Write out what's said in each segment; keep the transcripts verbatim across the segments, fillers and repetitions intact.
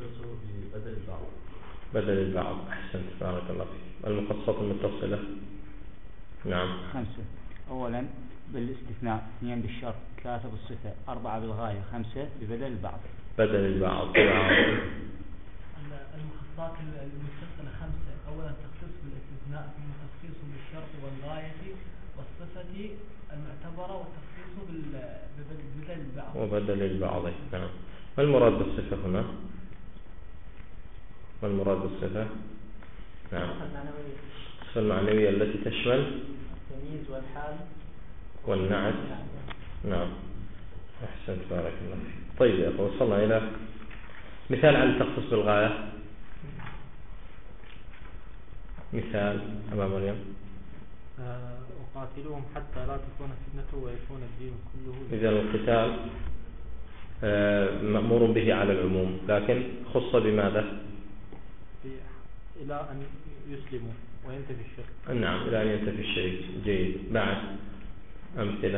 تختص ببدل البعض. بدل البعض، أحسنت بارك الله فيك. المخصصات المتصلة نعم خمسة. أولا بالاستثناء، اثنين بالشرط، ثلاثة بالصفة، أربعة بالغاية، خمسة ببدل البعض. بدل البعض. المخصصات المتصلة خمسة. أولا تخصيص بالاستثناء، ثم تخصيص بالشرط والغاية والصفة المعتبرة، والتخصيص ببدل البعض. وبدل البعض. نعم. ما المراد بالصفة هنا؟ ما المراد بالصفة؟ نعم. الصفة المعنوية التي تشمل التمييز والحال والنعت. نعم. أحسنت بارك الله فيك. طيب يا أخوة، وصلنا إلى مثال على التخصيص بالغاية. مثال أمام مريم. وقاتلوهم حتى لا تكون فتنة ويكون الدين كله. إذا القتال مأمور به على العموم، لكن خص بماذا؟ إلى أن يسلموا وينتفي الشرك. نعم، إلى أن ينتفي الشرك. جيد. بعد أمثلة.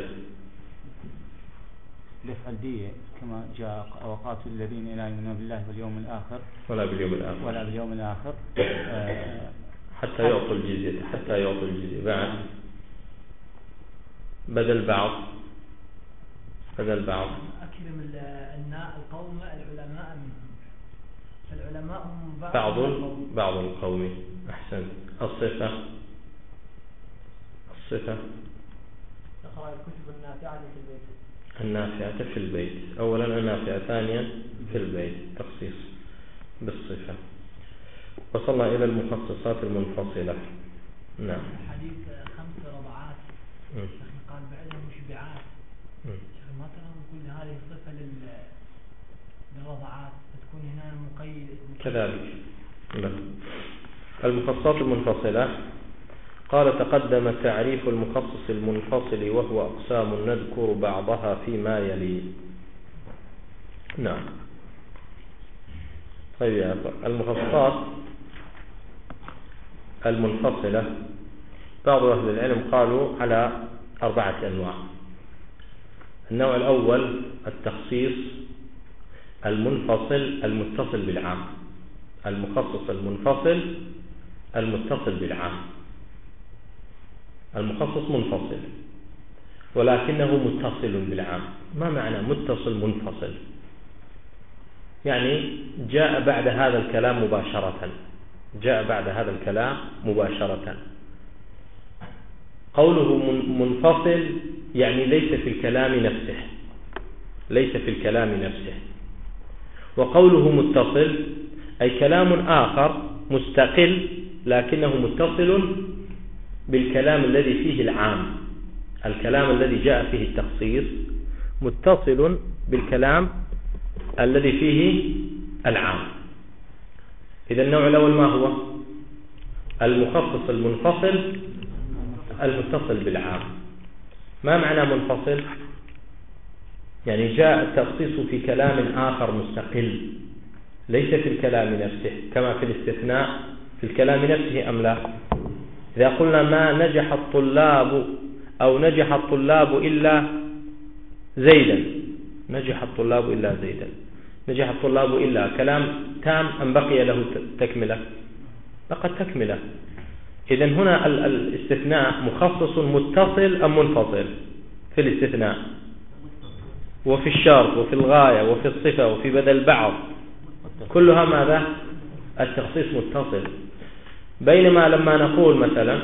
الأفعال دي كما جاء وقاتل الذين لا يؤمنون بالله واليوم الآخر ولا باليوم الآخر ولا باليوم الآخر آه حتى يعطوا الجزية. حتى يعطوا الجزية. بعد بدل بعض. بدل بعض. أكرم الناء القوم العلماء منهم، فالعلماء هم بعض بعض بعض القوم. أحسن. الصفة. الصفة تقرأ الكتب النافعة في البيت. النافعة في البيت. أولا النافعة، ثانيا في البيت. تخصيص بالصفة. وصلنا إلى المخصصات المنفصلة. نعم. الحديث خمس رضعات، قال بعدها مشبعات. ما ترى نقول هذه صفة للرضعات، فتكون هنا مقيد كذلك. المخصصات المنفصلة. قال تقدم تعريف المخصص المنفصل وهو أقسام نذكر بعضها فيما يلي. نعم. طيب، المخصصات المنفصلة بعض أهل العلم قالوا على أربعة أنواع. النوع الأول التخصيص المنفصل المتصل بالعام. المخصص المنفصل المتصل بالعام. المخصص منفصل ولكنه متصل بالعام. ما معنى متصل منفصل؟ يعني جاء بعد هذا الكلام مباشرة. جاء بعد هذا الكلام مباشرة. قوله منفصل يعني ليس في الكلام نفسه. ليس في الكلام نفسه. وقوله متصل أي كلام آخر مستقل لكنه متصل بالكلام الذي فيه العام. الكلام الذي جاء فيه التخصيص متصل بالكلام الذي فيه العام. إذا النوع الأول ما هو؟ المخصص المنفصل المتصل بالعام. ما معنى منفصل؟ يعني جاء التخصيص في كلام آخر مستقل ليس في الكلام نفسه، كما في الاستثناء في الكلام نفسه أم لا؟ إذا قلنا ما نجح الطلاب أو نجح الطلاب إلا زيدا، نجح الطلاب إلا زيدا، نجح الطلاب إلا كلام تام أم بقي له تكملة؟ لقد تكملة. إذن هنا الاستثناء مخصص متصل أم منفصل؟ في الاستثناء وفي الشرط وفي الغاية وفي الصفة وفي بدل بعض كلها ماذا؟ التخصيص متصل. بينما لما نقول مثلا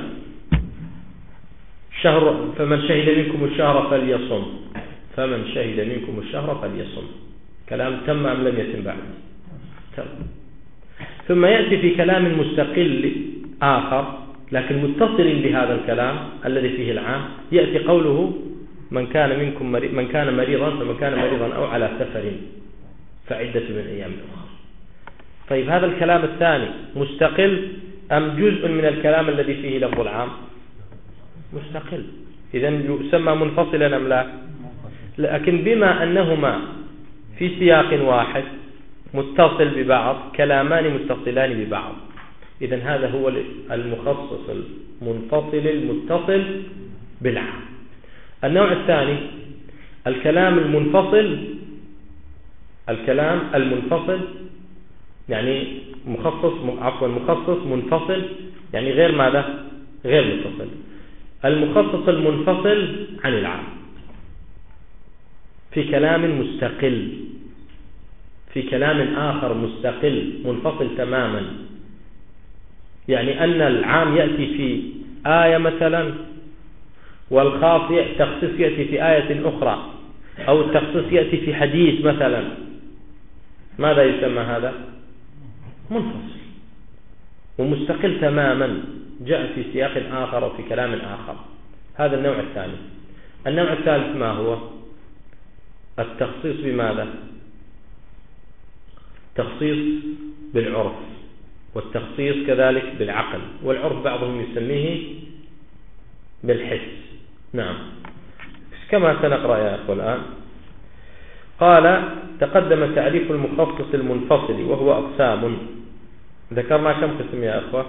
شهر فمن شهد منكم الشهر فليصم، فمن شهد منكم الشهر فليصم، كلام تم أم لم يتم بعد؟ تم. ثم يأتي في كلام مستقل آخر لكن متصل بهذا الكلام الذي فيه العام، يأتي قوله من كان منكم مريض من كان مريضا فمن كان مريضا أو على سفر فعدة من أيام أخرى. طيب هذا الكلام الثاني مستقل أم جزء من الكلام الذي فيه لفظ العام؟ مستقل. إذن يسمى منفصلا أم لا؟ لكن بما أنهما في سياق واحد متصل ببعض، كلامان متصلان ببعض، إذن هذا هو المخصص المنفصل المتصل بالعام. النوع الثاني الكلام المنفصل الكلام المنفصل يعني مخصص عفوا مخصص منفصل يعني غير ماذا؟ غير متصل. المخصص المنفصل عن العام في كلام مستقل، في كلام آخر مستقل منفصل تماما. يعني أن العام يأتي في آية مثلا، والخاص تخصيص يأتي في آية أخرى، أو التخصيص يأتي في حديث مثلا. ماذا يسمى هذا؟ منفصل ومستقل تماما، جاء في سياق آخر وفي كلام آخر. هذا النوع الثاني. النوع الثالث ما هو؟ التخصيص بماذا؟ تخصيص بالعرف، والتخصيص كذلك بالعقل، والعرف بعضهم يسميه بالحس. نعم، كما سنقرأ يا أخوة الآن. قال: تقدم تعريف المخصص المنفصل وهو أقسام. ذكرنا كم قسم يا أخوة؟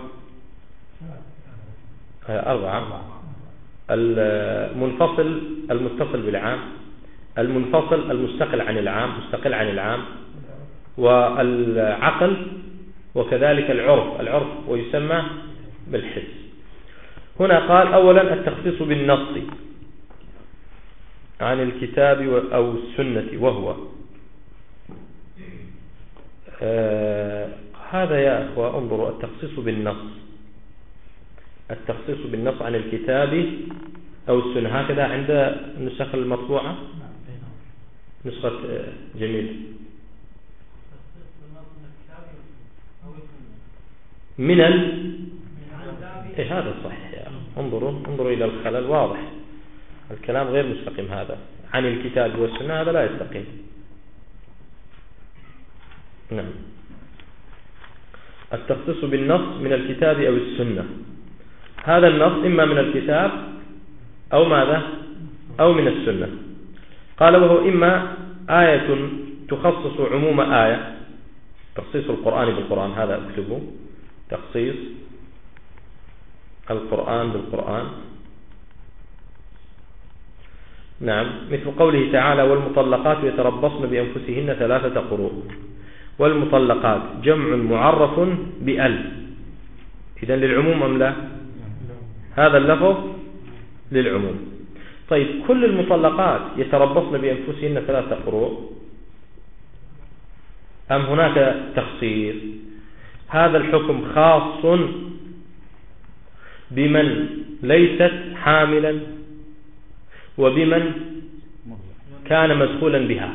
أربعة. المنفصل المتصل بالعام، المنفصل المستقل عن العام مستقل عن العام، والعقل، وكذلك العرف العرف ويسمى بالحس. هنا قال: أولا التخصيص بالنص عن الكتاب أو السنة، وهو آه هذا يا أخوة انظروا، التخصيص بالنص التخصيص بالنص عن الكتاب أو السنة، هكذا عند النسخ المطبوعة. نسخة جميل من ال إيه هذا صحيح يا أخي. انظروا انظروا إلى الخلل واضح، الكلام غير مستقيم. هذا عن الكتاب والسنة هذا لا يستقيم. نعم، التخصيص بالنص من الكتاب أو السنة. هذا النص إما من الكتاب أو ماذا؟ أو من السنة. قال: وهو إما آية تخصص عموم آية، تخصيص القرآن بالقرآن، هذا اكتبه، تخصيص القرآن بالقرآن. نعم، مثل قوله تعالى: والمطلقات يتربصن بأنفسهن ثلاثة قروء. والمطلقات جمع معرف بأل، إذن للعموم أم لا؟ هذا اللفظ للعموم. طيب، كل المطلقات يتربصن بأنفسهن ثلاثة قروء أم هناك تخصيص؟ هذا الحكم خاص بمن ليست حاملا وبمن كان مدخولا بها.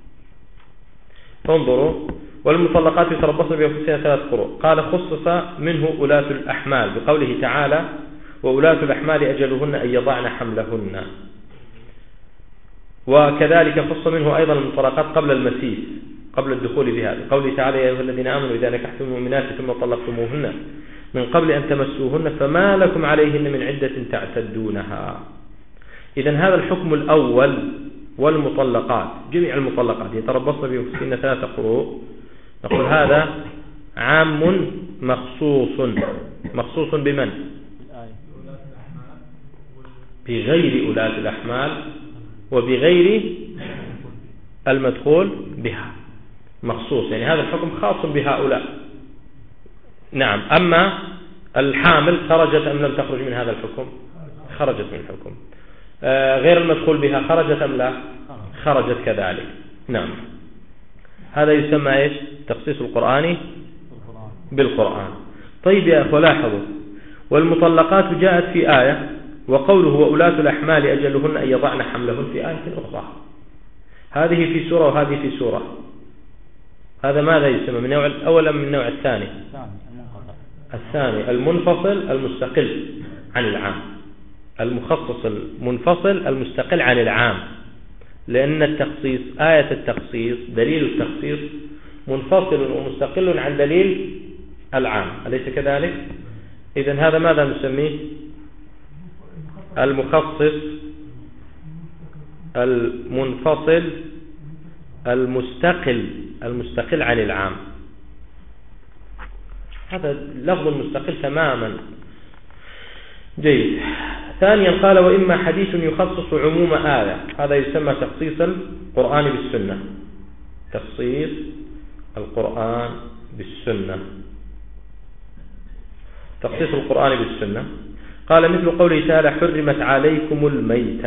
انظروا: والمطلقات يتربصن بأنفسهن ثلاث قروء. قال: خصص منه أولاة الأحمال بقوله تعالى: وأولاة الأحمال أجلهن أن يضعن حملهن. وكذلك خص منه أيضا المطلقات قبل المسيس، قبل الدخول بها، بقوله تعالى: يا أيها الذين آمنوا إذا نكحتم المؤمنات ثم طلقتموهن من قبل أن تمسوهن فما لكم عليهن من عدة تعتدونها. إذن هذا الحكم الأول، والمطلقات جميع المطلقات يتربصن بأنفسهن ثلاثة قروء، نقول هذا عام مخصوص. مخصوص بمن؟ بغير أولاة الأحمال وبغير المدخول بها. مخصوص يعني هذا الحكم خاص بهؤلاء. نعم، أما الحامل خرجت أم لم تخرج من هذا الحكم؟ خرجت من الحكم. آه غير المدخول بها خرجت أم لا؟ خرجت كذلك. نعم، هذا يسمى إيش؟ تخصيص القرآن بالقرآن. طيب يا أخوة، لاحظوا: والمطلقات جاءت في آية، وقوله وأولاة الأحمال أجلهن أن يضعن حملهن في آية أخرى. هذه في سورة وهذه في سورة. هذا ماذا يسمى؟ من النوع الأول أم من النوع الثاني؟ الثاني، المنفصل المستقل عن العام، المخصص المنفصل المستقل عن العام. لأن التخصيص، آية التخصيص، دليل التخصيص منفصل ومستقل عن دليل العام، أليس كذلك؟ إذن هذا ماذا نسميه؟ المخصص المنفصل المستقل المستقل عن العام. هذا لفظ مستقل تماما. جيد. ثانيا قال: وإما حديث يخصص عموم آية، هذا يسمى تخصيص القرآن بالسنة. تخصيص القرآن بالسنة، تخصيص القرآن بالسنة. قال مثل قوله تعالى حرمت عليكم الميتة،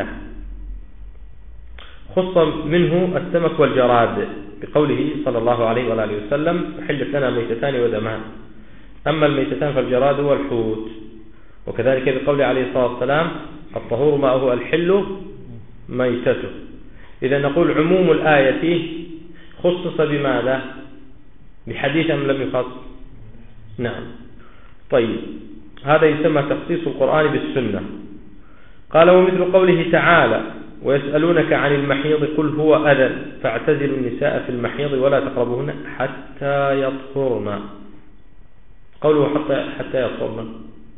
خص منه السمك والجراد بقوله صلى الله عليه وآله وسلم أحلت لنا ميتتان ودمان، أما الميتتان فالجراد والحوت. وكذلك بقوله عليه الصلاة والسلام الطهور ماؤه الحل ميتته. إذا نقول عموم الآية خصص بماذا؟ بحديث أم لم يخص؟ نعم. طيب هذا يسمى تخصيص القرآن بالسنة. قال ومثل قوله تعالى ويسألونك عن المحيض قل هو أذى فاعتزلوا النساء في المحيض ولا تقربوهن حتى يطهرن. قوله حتى حتى يطهرن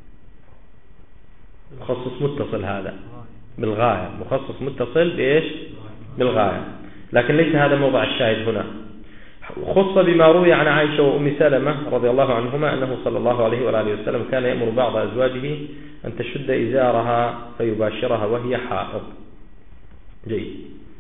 مخصص متصل، هذا بالغاية، مخصص متصل بإيش؟ بالغاية، لكن ليس هذا موضع الشاهد هنا. خص بما روي عن عائشة وأم سلمة رضي الله عنهما أنه صلى الله عليه وآله وسلم كان يأمر بعض أزواجه أن تشد إزارها فيباشرها وهي حائض. جيد.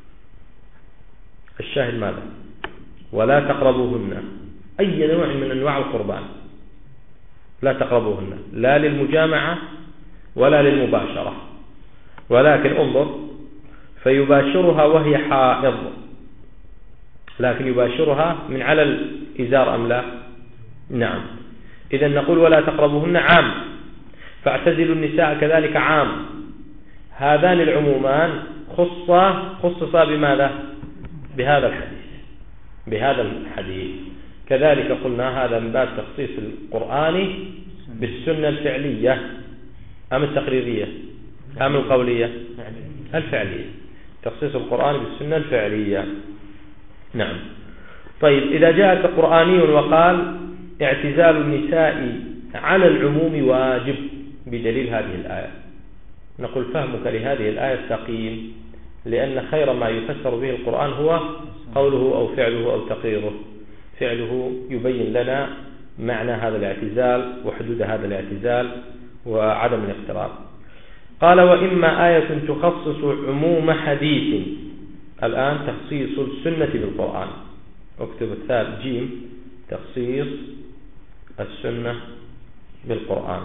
الشاهد ماذا؟ ولا تقربوهن، أي نوع من أنواع القربان لا تقربوهن، لا للمجامعة ولا للمباشرة، ولكن انظر فيباشرها وهي حائض، لكن يباشرها من على الإزار أم لا؟ نعم. إذا نقول ولا تقربوهن عام، فاعتزلوا النساء كذلك عام. هذان العمومان خصا خصصا بماذا؟ بهذا الحديث، بهذا الحديث. كذلك قلنا هذا من باب تخصيص القرآن بالسنة الفعلية أم التقريرية أم القولية؟ الفعلية، تخصيص القرآن بالسنة الفعلية. نعم. طيب إذا جاء قرآني وقال اعتزال النساء على العموم واجب بدليل هذه الآية، نقول فهمك لهذه الآية سقيم، لأن خير ما يفسر به القرآن هو قوله أو فعله أو تقريره. فعله يبين لنا معنى هذا الاعتزال وحدود هذا الاعتزال وعدم الاقتراب. قال وإما آية تخصص عموم حديث، الآن تخصيص السنة بالقرآن، اكتب الثالث جيم تخصيص السنة بالقرآن.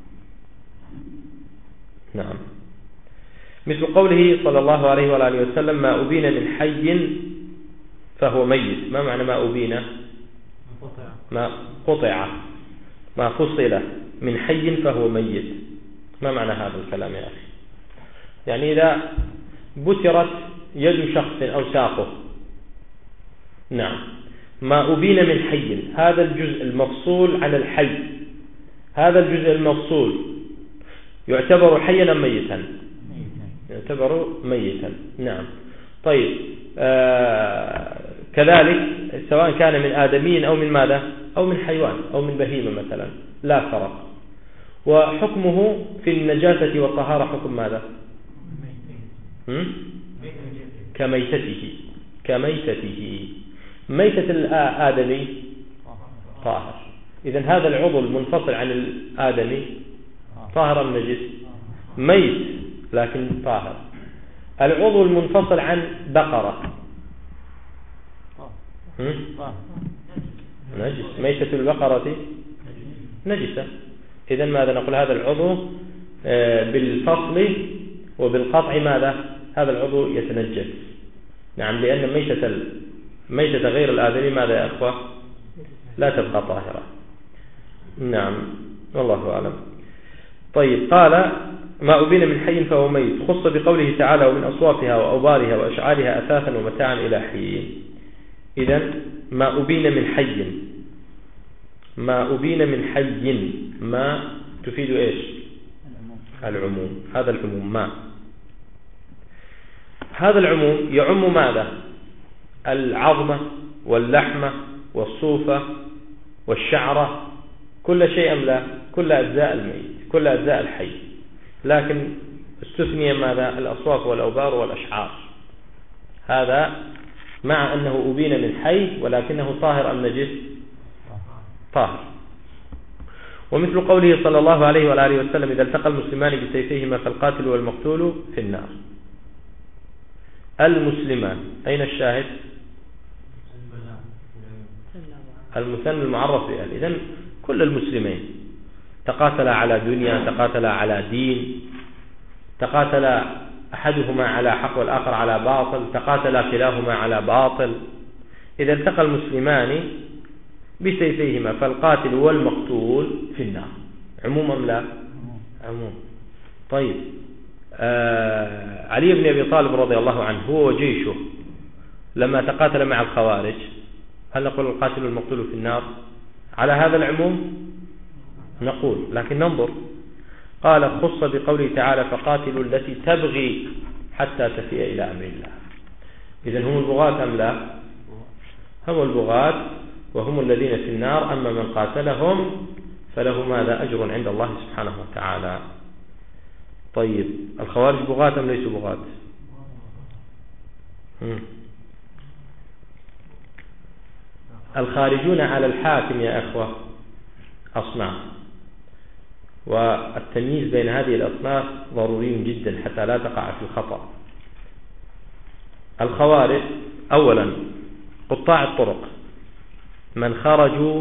نعم. مثل قوله صلى الله عليه وآله وسلم ما أبين من حي فهو ميت. ما معنى ما أبين؟ ما قطع، ما فصل من حي فهو ميت. ما معنى هذا الكلام يا أخي؟ يعني إذا بترت يد شخص أو ساقه، نعم، ما أبين من حي، هذا الجزء المفصول عن الحي، هذا الجزء المفصول يعتبر حيا أم ميتا؟ يعتبر ميتا. نعم. طيب آه كذلك سواء كان من آدمي أو من ماذا؟ أو من حيوان أو من بهيمة مثلا، لا فرق. وحكمه في النجاسة والطهارة حكم ماذا؟ كميتته، كميتته. ميتة الآدمي طاهر. إذن هذا العضو المنفصل عن الآدمي طاهر أم نجس؟ ميت لكن طاهر. العضو المنفصل عن بقرة نجس. ميتة البقرة نجسة. إذن ماذا نقول؟ هذا العضو بالفصل وبالقطع ماذا؟ هذا العضو يتنجس. نعم، لأن ميتة ميتة غير الآدمي ماذا يا أخوة؟ لا تبقى طاهرة. نعم، والله أعلم. طيب قال ما أبين من حي فهو ميت، خص بقوله تعالى ومن أصوافها وأوبارها وأشعارها أثاثا ومتاعا إلى حين. إذن ما أبين من حي، ما أبين من حي، ما تفيد إيش؟ العموم. هذا العموم ما هذا العموم يعم ماذا؟ العظمة واللحمة والصوفة والشعرة، كل شيء أم لا؟ كل أجزاء الميت، كل أجزاء الحي، لكن استثني ماذا؟ الأصواف والأوبار والأشعار. هذا مع أنه أبين من حي ولكنه طاهر أم نجس؟ طاهر. ومثل قوله صلى الله عليه وآله وسلم إذا التقى المسلمان بسيفيهما فالقاتل والمقتول في النار. المسلمان، أين الشاهد؟ المثنى المعرف بأل. إذن كل المسلمين تقاتل على دنيا، تقاتل على دين، تقاتل أحدهما على حق والآخر على باطل، تقاتل كلاهما على باطل، إذا التقى المسلمان بسيفيهما فالقاتل والمقتول في النار. عموم أم لا؟ عموم. طيب، آه علي بن أبي طالب رضي الله عنه هو وجيشه لما تقاتل مع الخوارج، هل نقول القاتل والمقتول في النار على هذا العموم؟ نقول، لكن ننظر. قال خص بقوله تعالى فقاتلوا التي تبغي حتى تفيء إلى أمر الله. إذن هم البغاة أم لا؟ هم البغاة وهم الذين في النار. أما من قاتلهم فله ماذا؟ أجر عند الله سبحانه وتعالى. طيب، الخوارج بغاة أم ليسوا بغاة؟ الخارجون على الحاكم يا أخوة أصناف، والتمييز بين هذه الأصناف ضروري جدا حتى لا تقع في الخطأ. الخوارج أولا قطاع الطرق، من خرجوا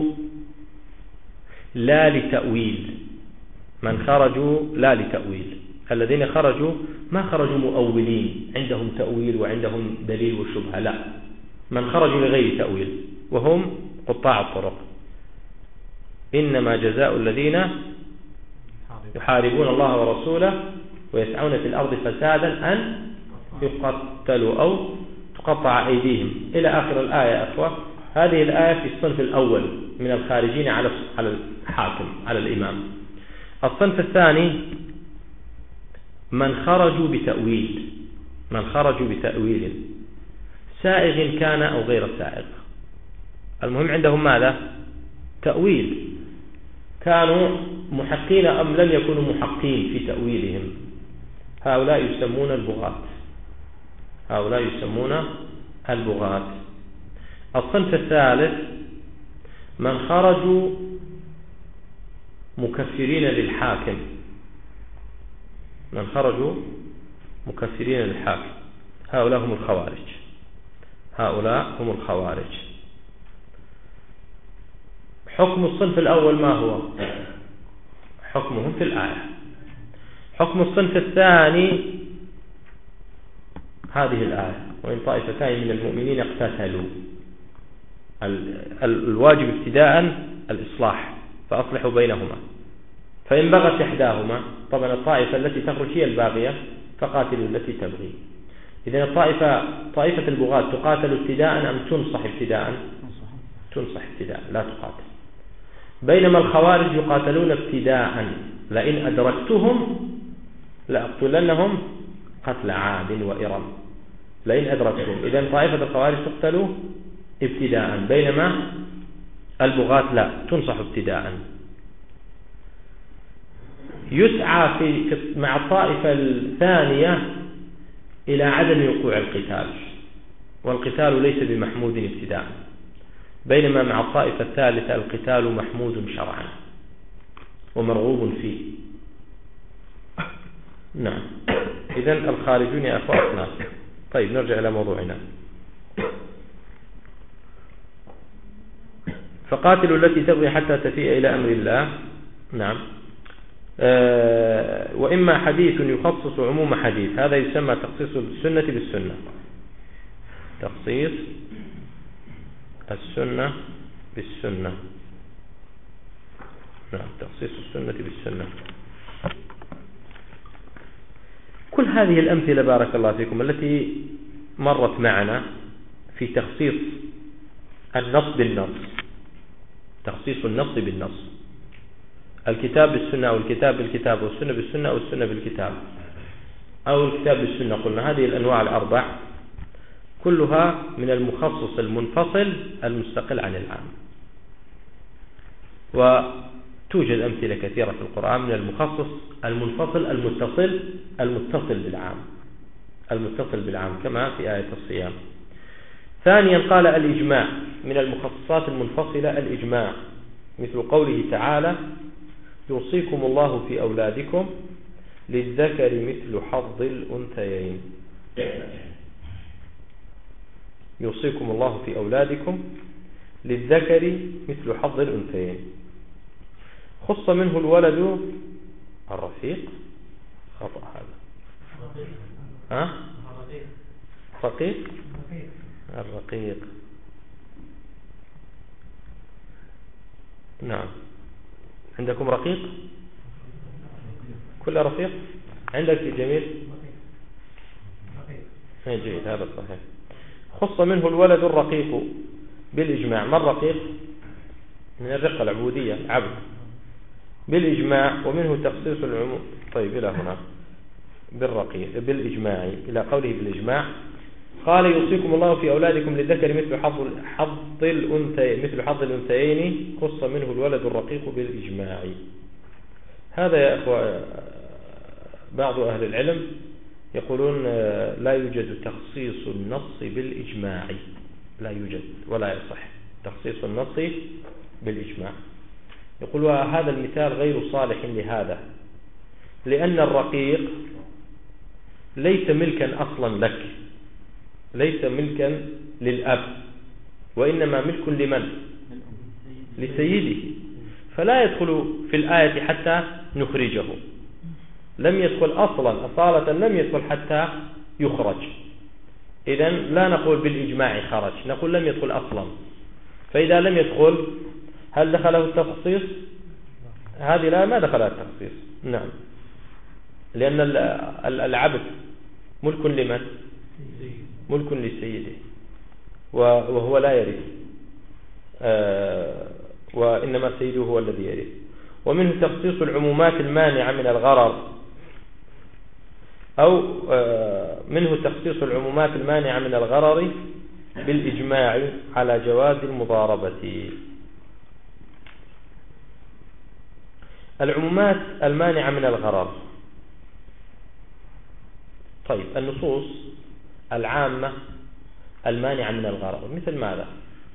لا لتأويل، من خرجوا لا لتأويل، الذين خرجوا ما خرجوا مؤولين عندهم تأويل وعندهم دليل وشبهة، لا، من خرجوا لغير تأويل وهم قطاع الطرق. إنما جزاء الذين يحاربون الله ورسوله ويسعون في الأرض فسادا أن يقتلوا أو تقطع أيديهم إلى آخر الآية. أخوة، هذه الآية في الصنف الأول من الخارجين على الحاكم على الإمام. الصنف الثاني من خرجوا بتأويل، من خرجوا بتأويل سائغ كان أو غير سائغ، المهم عندهم ماذا؟ تأويل، كانوا محقين أم لم يكونوا محقين في تأويلهم، هؤلاء يسمون البغاة، هؤلاء يسمون البغاة. الصنف الثالث من خرجوا مكفرين للحاكم، من خرجوا مكفرين للحاكم، هؤلاء هم الخوارج، هؤلاء هم الخوارج. حكم الصنف الأول ما هو؟ حكمهم في الآية. حكم الصنف الثاني هذه الآية وإن طائفتان من المؤمنين اقتتلوا، الواجب ابتداء الإصلاح فأصلحوا بينهما، فإن بغت إحداهما، طبعا الطائفة التي تخرج هي الباغية فقاتلوا التي تبغي. إذن الطائفة طائفة البغاة تقاتل ابتداء أم تنصح ابتداء؟ تنصح ابتداء لا تقاتل. بينما الخوارج يقاتلون ابتداء، لئن أدركتهم لأقتلنهم قتل عاد وإرم، لئن أدركتهم. إذن طائفة الخوارج تقتل ابتداء، بينما البغاة لا، تنصح ابتداء. يسعى في مع الطائفة الثانية إلى عدم وقوع القتال، والقتال ليس بمحمود ابتداء، بينما مع الطائفة الثالثة القتال محمود شرعا ومرغوب فيه. نعم. إذن الخارجون يا أخوة أصناف. طيب، نرجع إلى موضوعنا. فقاتلوا التي تبغي حتى تفيء إلى أمر الله. نعم. أه وإما حديث يخصص عموم حديث، هذا يسمى تخصيص السنة بالسنة، تخصيص السنة بالسنة. نعم، تخصيص السنة بالسنة. كل هذه الأمثلة بارك الله فيكم التي مرت معنا في تخصيص النص بالنص، تخصيص النص بالنص، الكتاب بالسنة أو الكتاب بالكتاب والسنة بالسنة أو السنة بالكتاب أو الكتاب بالسنة، قلنا هذه الأنواع الأربع كلها من المخصص المنفصل المستقل عن العام. وتوجد أمثلة كثيرة في القرآن من المخصص المنفصل المتصل المتصل بالعام، المتصل بالعام كما في آية الصيام. ثانيا قال الإجماع من المخصصات المنفصلة، الإجماع مثل قوله تعالى يوصيكم الله في أولادكم للذكر مثل حظ الأنثيين، يوصيكم الله في أولادكم للذكر مثل حظ الأنثيين. خص منه الولد الرفيق، خطأ هذا. ها؟ رقيق الرقيق، نعم. عندكم رقيق؟ كل رفيق عندك جميل؟ جيد، هذا صحيح. خص منه الولد الرقيق بالإجماع. ما الرقيق؟ من الرقة العبودية، عبد، بالإجماع. ومنه تخصيص العموم. طيب إلى هنا بالرقيق بالإجماع، إلى قوله بالإجماع. قال يوصيكم الله في أولادكم للذكر مثل حظ حظ الأنثى مثل حظ الأنثيين، خص منه الولد الرقيق بالإجماع. هذا يا أخوة بعض أهل العلم يقولون لا يوجد تخصيص النص بالإجماع، لا يوجد ولا يصح تخصيص النص بالإجماع. يقول هذا المثال غير صالح لهذا، لأن الرقيق ليس ملكا أصلا لك، ليس ملكا للأب، وإنما ملك لمن؟ لسيده. فلا يدخل في الآية حتى نخرجه، لم يدخل أصلا، أصالة لم يدخل حتى يخرج. إذن لا نقول بالإجماع خرج، نقول لم يدخل أصلا. فإذا لم يدخل هل دخله التخصيص؟ هذه لا، ما دخلها التخصيص، نعم، لأن العبد ملك لمن؟ ملك لسيده، وهو لا يرث، وإنما سيده هو الذي يرث. ومنه تخصيص العمومات المانعة من الغرر، أو منه تخصيص العمومات المانعة من الغرر بالإجماع على جواز المضاربة. العمومات المانعة من الغرر، طيب النصوص العامة المانعة من الغرر مثل ماذا؟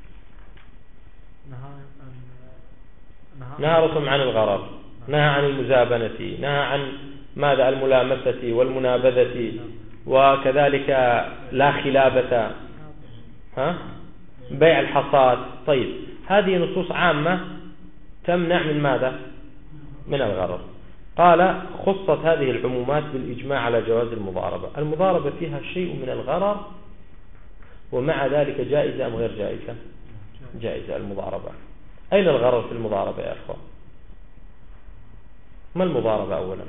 نهى رسم عن الغرر، نهى عن المزابنة، نهى عن ماذا؟ الملامسة والمنابذة، وكذلك لا خلابة، ها؟ بيع الحصاد. طيب هذه نصوص عامة تمنع من ماذا؟ من الغرر. قال خصت هذه العمومات بالإجماع على جواز المضاربة. المضاربة فيها شيء من الغرر، ومع ذلك جائزة أم غير جائزة؟ جائزة المضاربة. أين الغرر في المضاربة يا أخوان؟ ما المضاربة أولا؟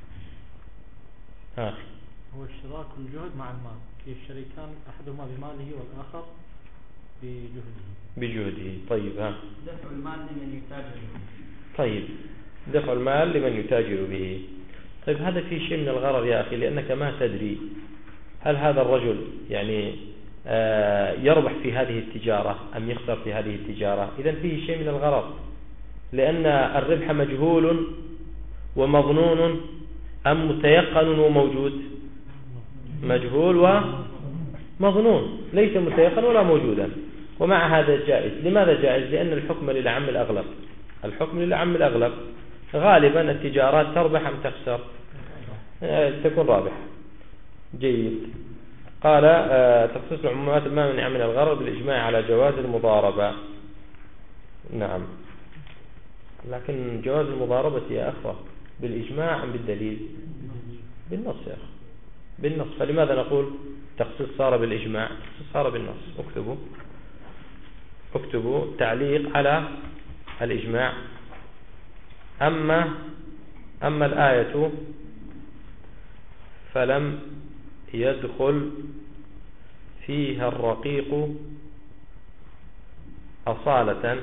ها. هو اشتراك الجهد مع المال، كيف شريكان أحدهما بماله والآخر بجهده. بجهده، طيب. ها. دفع المال لمن يتاجر به. طيب دفع المال لمن يتاجر به. طيب هذا فيه شيء من الغرر يا أخي، لأنك ما تدري هل هذا الرجل يعني آه يربح في هذه التجارة أم يخسر في هذه التجارة. إذن فيه شيء من الغرر، لأن الربح مجهول ومظنون أم متيقن وموجود؟ مجهول ومظنون، ليس متيقن ولا موجودا. ومع هذا جائز. لماذا جائز؟ لأن الحكم للعم الأغلب، الحكم للعم الأغلب. غالبا التجارات تربح أم تخسر؟ تكون رابحة. جيد. قال آه تخصيص العمومات المانعة من الغرر بالإجماع على جواز المضاربة. نعم، لكن جواز المضاربة يا أخوة بالإجماع أم بالدليل؟ بالنص يا أخي، بالنص. فلماذا نقول تخصيص صار بالإجماع؟ تخصيص صار بالنص. اكتبوا اكتبوا تعليق على الإجماع. أما أما الآية فلم يدخل فيها الرقيق أصالة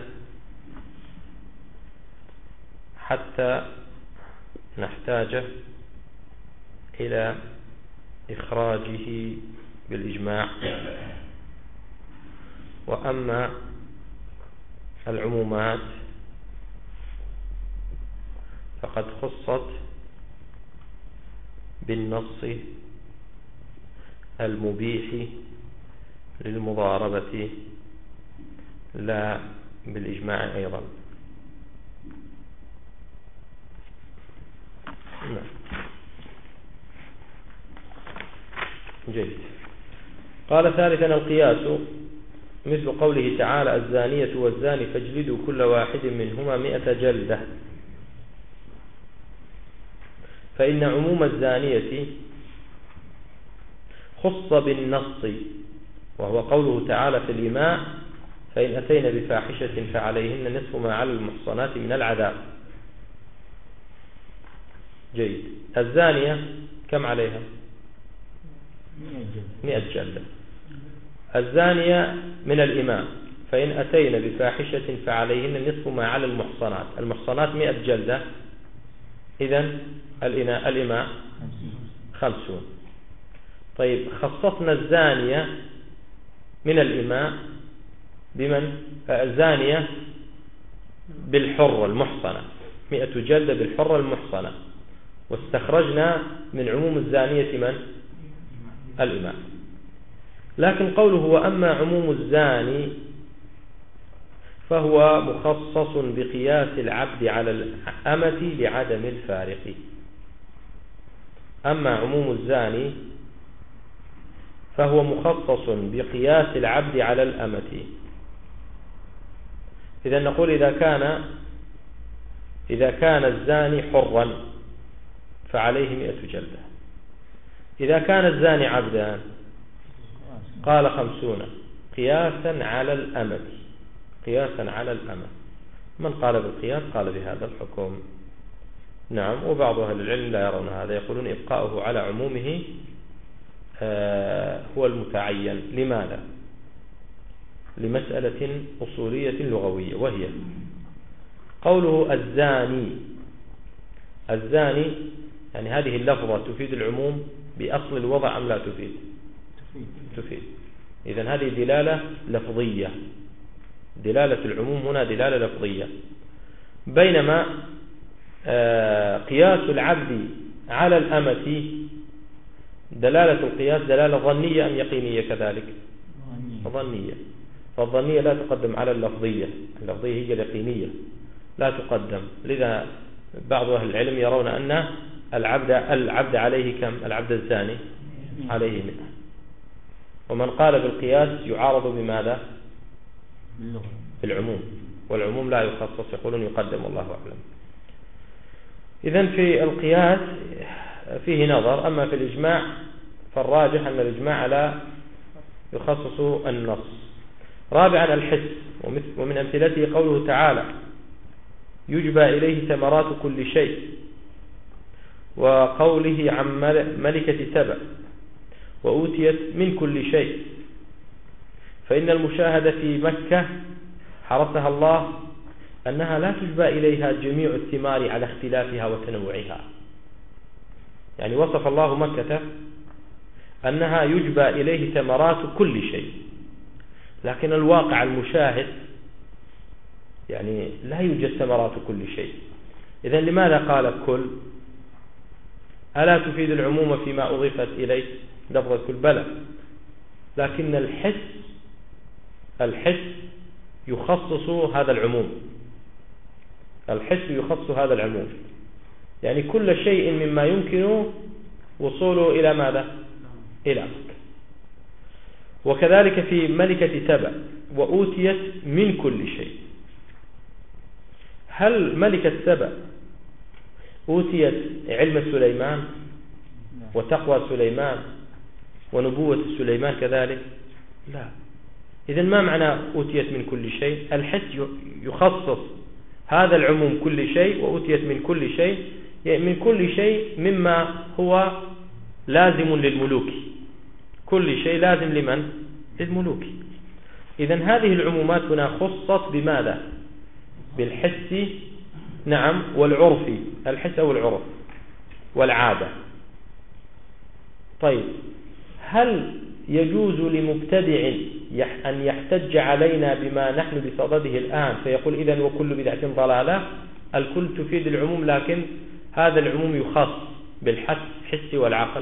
حتى نحتاج إلى إخراجه بالإجماع. وأما العمومات فقد خصت بالنص المبيح للمضاربة لا بالإجماع أيضا. نعم. جيد. قال ثالثا القياس مثل قوله تعالى الزانية والزاني فاجلدوا كل واحد منهما مئة جلدة. فإن عموم الزانية خص بالنص، وهو قوله تعالى في الإماء فإن أتين بفاحشة فعليهن نصف ما على المحصنات من العذاب. جيد. الزانية كم عليها؟ مئة جلدة. الزانية من الإماء فإن أتين بفاحشة فعليهن نصف ما على المحصنات. المحصنات مئة جلدة، إذن الإماء خمسون. طيب خصصنا الزانية من الإماء بمن؟ الزانية بالحرة المحصنة، مئة جلدة بالحرة المحصنة، واستخرجنا من عموم الزانية من؟ الإماء. لكن قوله وأما عموم الزاني فهو مخصص بقياس العبد على الأمة لعدم الفارق. أما عموم الزاني فهو مخصص بقياس العبد على الأمة. إذا نقول إذا كان إذا كان الزاني حرا فعليه مئة جلدة. إذا كان الزاني عبدا قال خمسون قياسا على الأمة، قياسا على الأمة. من قال بالقياس قال بهذا الحكم. نعم. وبعض أهل العلم لا يرون هذا، يقولون إبقاؤه على عمومه هو المتعين. لماذا؟ لمسألة أصولية لغوية، وهي قوله الزاني. الزاني يعني هذه اللفظة تفيد العموم بأصل الوضع أم لا تفيد؟ تفيد. إذن هذه دلالة لفظية، دلالة العموم هنا دلالة لفظية. بينما قياس العبد على الأمة دلالة القياس دلالة ظنية أم يقينية كذلك؟ ظنية. فالظنية لا تقدم على اللفظية، اللفظية هي اليقينية لا تقدم. لذا بعض أهل العلم يرون أن العبد العبد عليه كم؟ العبد الزاني عليه مئة. ومن قال بالقياس يعارض بماذا؟ بالعموم، والعموم لا يخصص، يقولون يقدم، الله أعلم. إذن في القياس فيه نظر. أما في الإجماع فالراجح أن الإجماع لا يخصص النص. رابعا الحس، ومن أمثلته قوله تعالى يجبى إليه ثمرات كل شيء، وقوله عن ملكة سبأ وأوتيت من كل شيء. فإن المشاهدة في مكة حرصها الله أنها لا تجبى إليها جميع الثمار على اختلافها وتنوعها. يعني وصف الله مكة أنها يجبى إليه ثمرات كل شيء، لكن الواقع المشاهد يعني لا يوجد ثمرات كل شيء. إذن لماذا قال كل؟ ألا تفيد العموم فيما أضيفت إليه لفظة كل؟ بلى، لكن الحس الحس يخصص هذا العموم، الحس يخصص هذا العموم. يعني كل شيء مما يمكن وصوله إلى ماذا؟ إلى مكة. وكذلك في ملكة سبأ وأوتيت من كل شيء. هل ملكة سبأ أوتيت علم سليمان وتقوى سليمان ونبوة سليمان كذلك؟ لا. إذن ما معنى أوتيت من كل شيء؟ الحس يخصص هذا العموم كل شيء، وأوتيت من كل شيء يعني من كل شيء مما هو لازم للملوك، كل شيء لازم لمن؟ للملوك. إذن هذه العمومات هنا خصت بماذا؟ بالحس، نعم، والعرف، الحس أو العرف والعادة. طيب هل يجوز لمبتدع أن يحتج علينا بما نحن بصدده الآن فيقول إذن وكل بدعة ضلالة؟ الكل تفيد العموم، لكن هذا العموم يخص بالحس الحسي والعقل.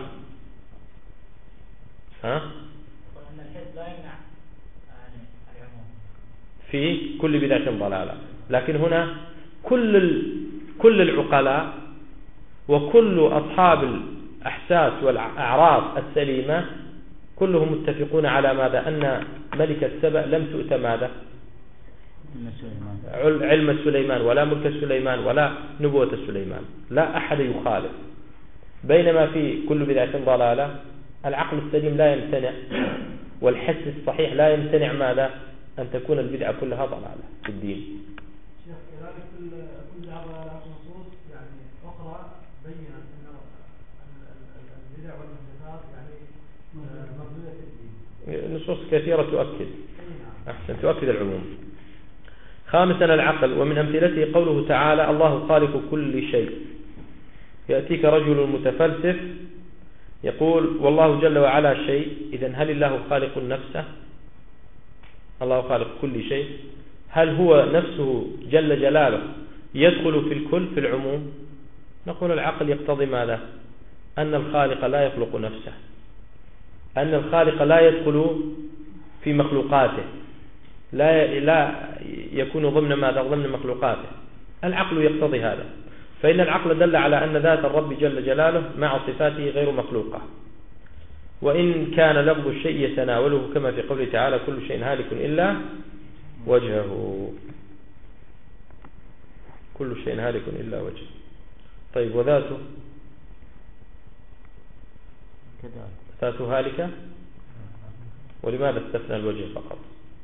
ها؟ أن الحس لا يمنع العموم في كل بدعة ضلالة، لكن هنا كل كل العقلاء وكل أصحاب الأحساس والأعراف السليمة كلهم متفقون على ماذا؟ أن ملكة سبأ لم تؤت ماذا؟ علم سليمان ولا ملك سليمان ولا نبوة سليمان، لا أحد يخالف. بينما في كل بدعة ضلالة، العقل السليم لا يمتنع والحس الصحيح لا يمتنع ماذا؟ أن تكون البدعة كلها ضلالة في الدين. شيخ كذلك كل كل هذا نصوص يعني أخرى بينت أن البدع والمحدثات يعني مردودة في الدين. نصوص كثيرة تؤكد، أحسن، تؤكد العموم. خامسا العقل، ومن أمثلته قوله تعالى: الله خالق كل شيء. يأتيك رجل متفلسف يقول: والله جل وعلا شيء، إذن هل الله خالق نفسه؟ الله خالق كل شيء، هل هو نفسه جل جلاله يدخل في الكل في العموم؟ نقول العقل يقتضي ماذا؟ أن الخالق لا يخلق نفسه، أن الخالق لا يدخل في مخلوقاته، لا لا يكون ضمن ماذا؟ ضمن مخلوقاته. العقل يقتضي هذا، فإن العقل دل على أن ذات الرب جل جلاله مع صفاته غير مخلوقة، وإن كان لفظ الشيء يتناوله كما في قوله تعالى: كل شيء هالك إلا وجهه. كل شيء هالك إلا وجهه. طيب، وذاته؟ ذاته هالكة، ولماذا استثنى الوجه فقط؟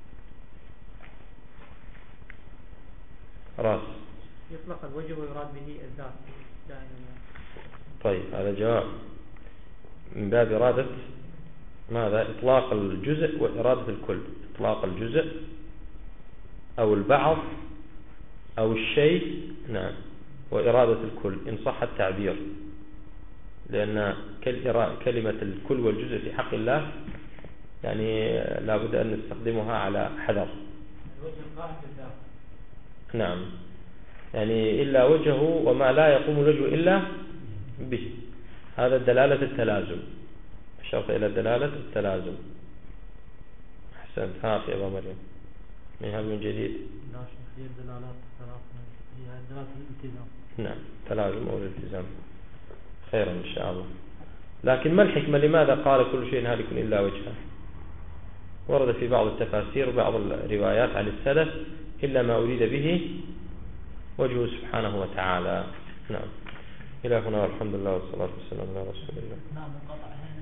راس يطلق الوجه ويراد به الذات دائما. طيب، هذا جواب من باب إرادة ماذا؟ إطلاق الجزء وإرادة الكل. إطلاق الجزء أو البعض أو الشيء، نعم، وإرادة الكل إن صح التعبير، لأن كلمة الكل والجزء في حق الله يعني لا بد أن نستخدمها على حذر. الوجه القائم بالذات. نعم، يعني إلا وجهه وما لا يقوم الوجه إلا به. هذا دلالة التلازم، أشرت إلى دلالة التلازم. أحسنت. ها في أبا مريم، من هذا من جديد؟ لا شيخ، هي الدلالات ثلاثة، هي دلالة الالتزام. نعم، تلازم أو الالتزام. خيرا إن شاء الله. لكن ما الحكمة؟ لماذا قال كل شيء هالك إلا وجهه؟ ورد في بعض التفاسير وبعض الروايات عن السلف: إلا ما أريد به وجهه سبحانه وتعالى. نعم. إلى هنا والحمد لله والصلاة والسلام على رسول الله. نعم، منقطع هنا.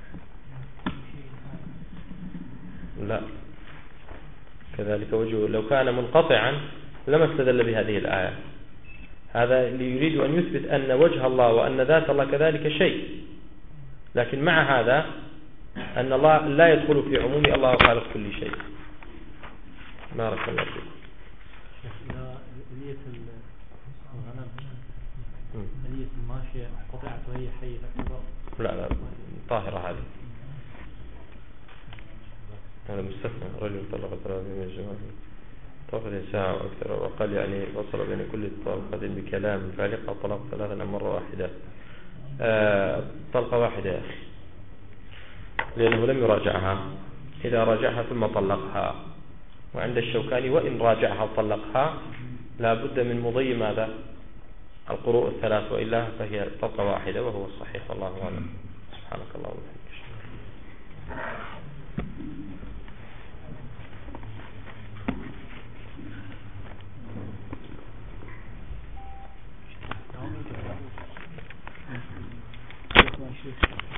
لا، كذلك وجهه لو كان منقطعا لما استدل بهذه الآية. هذا اللي يريد أن يثبت أن وجه الله وأن ذات الله كذلك شيء، لكن مع هذا أن الله لا يدخل في عموم الله خالق كل شيء. بارك الله فيك. إذا آلية الغنم آلية الماشية قطعت وهي حية تعتبر؟ لا لا، طاهرة هذه. هذا مستثنى. رجل طلق ثلاثة من الجماعة طلقة ساعة وأكثر، وقال يعني وصل بين كل طلقة بكلام فالقة طلق ثلاثة مرة واحدة. آه طلقة واحدة يا أخي، لأنه لم يراجعها. إذا راجعها ثم طلقها، وعند الشوكاني وإن راجعها وطلقها لا بد من مضي ماذا؟ القروء الثلاث، وإلا فهي طلقة واحدة، وهو الصحيح والله أعلم. سبحانك اللهم وبحمدك.